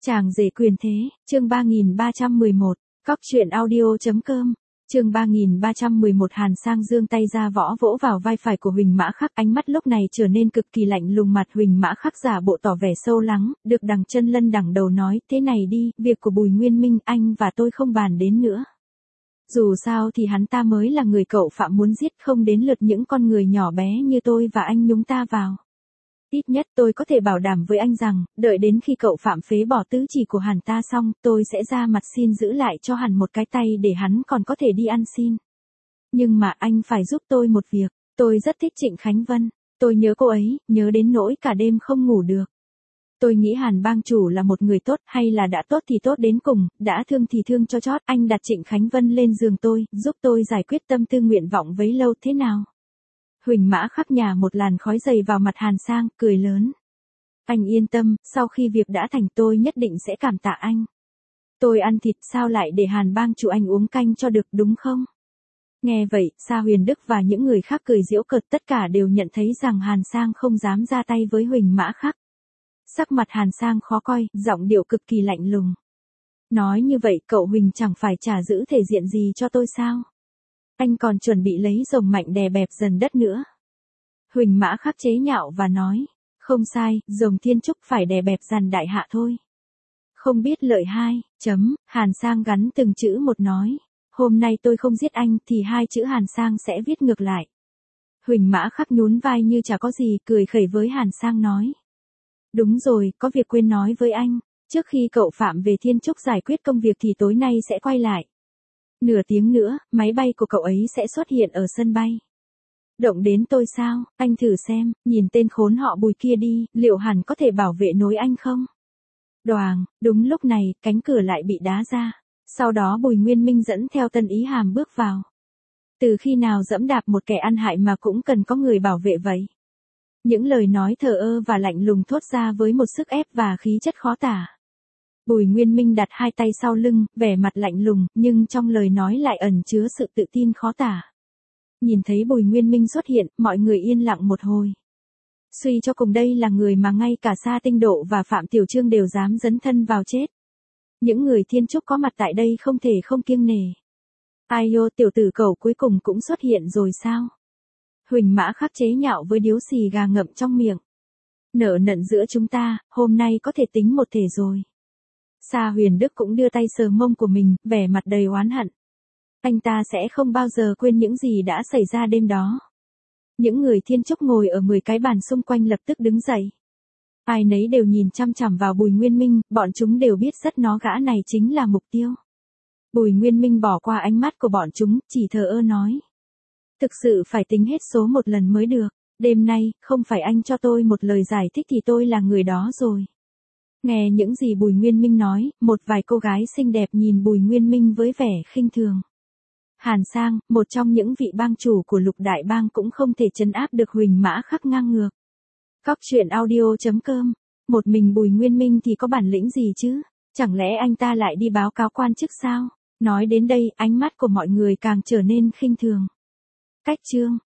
Chàng rể quyền thế, chương 3311, cóc truyện audio.com, chương 3311. Hàn Sang giương tay ra võ vỗ vào vai phải của Huỳnh Mã Khắc, ánh mắt lúc này trở nên cực kỳ lạnh lùng. Mặt Huỳnh Mã Khắc giả bộ tỏ vẻ sâu lắng, được đằng chân lân đằng đầu nói, thế này đi, việc của Bùi Nguyên Minh anh và tôi không bàn đến nữa. Dù sao thì hắn ta mới là người cậu phạm muốn giết, không đến lượt những con người nhỏ bé như tôi và anh nhúng ta vào. Ít nhất tôi có thể bảo đảm với anh rằng, đợi đến khi cậu phạm phế bỏ tứ chỉ của hắn ta xong, tôi sẽ ra mặt xin giữ lại cho hắn một cái tay để hắn còn có thể đi ăn xin. Nhưng mà anh phải giúp tôi một việc, tôi rất thích Trịnh Khánh Vân, tôi nhớ cô ấy, nhớ đến nỗi cả đêm không ngủ được. Tôi nghĩ Hàn bang chủ là một người tốt, hay là đã tốt thì tốt đến cùng, đã thương thì thương cho chót. Anh đặt Trịnh Khánh Vân lên giường tôi, giúp tôi giải quyết tâm tư nguyện vọng vấy lâu thế nào? Huỳnh Mã Khắc nhả một làn khói dày vào mặt Hàn Sang, cười lớn. Anh yên tâm, sau khi việc đã thành tôi nhất định sẽ cảm tạ anh. Tôi ăn thịt sao lại để Hàn bang chủ anh uống canh cho được, đúng không? Nghe vậy, Sa Huyền Đức và những người khác cười giễu cợt, tất cả đều nhận thấy rằng Hàn Sang không dám ra tay với Huỳnh Mã Khắc. Sắc mặt Hàn Sang khó coi, giọng điệu cực kỳ lạnh lùng. Nói như vậy cậu Huỳnh chẳng phải trả giữ thể diện gì cho tôi sao? Anh còn chuẩn bị lấy rồng mạnh đè bẹp dần đất nữa. Huỳnh Mã Khắc chế nhạo và nói, không sai, rồng thiên trúc phải đè bẹp dần đại hạ thôi. Không biết lợi hai, Hàn Sang gắn từng chữ một nói, hôm nay tôi không giết anh thì hai chữ Hàn Sang sẽ viết ngược lại. Huỳnh Mã Khắc nhún vai như chả có gì, cười khẩy với Hàn Sang nói. Đúng rồi, có việc quên nói với anh, trước khi cậu Phạm về Thiên Trúc giải quyết công việc thì tối nay sẽ quay lại. Nửa tiếng nữa, máy bay của cậu ấy sẽ xuất hiện ở sân bay. Động đến tôi sao, anh thử xem, nhìn tên khốn họ Bùi kia đi, liệu hẳn có thể bảo vệ nối anh không? Đoàng, đúng lúc này, cánh cửa lại bị đá ra. Sau đó Bùi Nguyên Minh dẫn theo Tân Ý Hàm bước vào. Từ khi nào dẫm đạp một kẻ ăn hại mà cũng cần có người bảo vệ vậy? Những lời nói thờ ơ và lạnh lùng thốt ra với một sức ép và khí chất khó tả. Bùi Nguyên Minh đặt hai tay sau lưng, vẻ mặt lạnh lùng, nhưng trong lời nói lại ẩn chứa sự tự tin khó tả. Nhìn thấy Bùi Nguyên Minh xuất hiện, mọi người yên lặng một hồi. Suy cho cùng đây là người mà ngay cả Sa Tinh Độ và Phạm Tiểu Trương đều dám dấn thân vào chết. Những người Thiên Trúc có mặt tại đây không thể không kiêng nể. Ai ô, tiểu tử cẩu cuối cùng cũng xuất hiện rồi sao? Huỳnh Mã Khắc chế nhạo với điếu xì gà ngậm trong miệng. Nợ nần giữa chúng ta, hôm nay có thể tính một thể rồi. Sa Huyền Đức cũng đưa tay sờ mông của mình, vẻ mặt đầy oán hận. Anh ta sẽ không bao giờ quên những gì đã xảy ra đêm đó. Những người Thiên Trúc ngồi ở 10 cái bàn xung quanh lập tức đứng dậy. Ai nấy đều nhìn chăm chằm vào Bùi Nguyên Minh, bọn chúng đều biết rất nó gã này chính là mục tiêu. Bùi Nguyên Minh bỏ qua ánh mắt của bọn chúng, chỉ thờ ơ nói. Thực sự phải tính hết số một lần mới được, đêm nay, không phải anh cho tôi một lời giải thích thì tôi là người đó rồi. Nghe những gì Bùi Nguyên Minh nói, một vài cô gái xinh đẹp nhìn Bùi Nguyên Minh với vẻ khinh thường. Hàn Sang, một trong những vị bang chủ của Lục Đại Bang cũng không thể trấn áp được Huỳnh Mã Khắc ngang ngược. Cóc truyện audio.com, một mình Bùi Nguyên Minh thì có bản lĩnh gì chứ, chẳng lẽ anh ta lại đi báo cáo quan chức sao? Nói đến đây, ánh mắt của mọi người càng trở nên khinh thường. Cách chương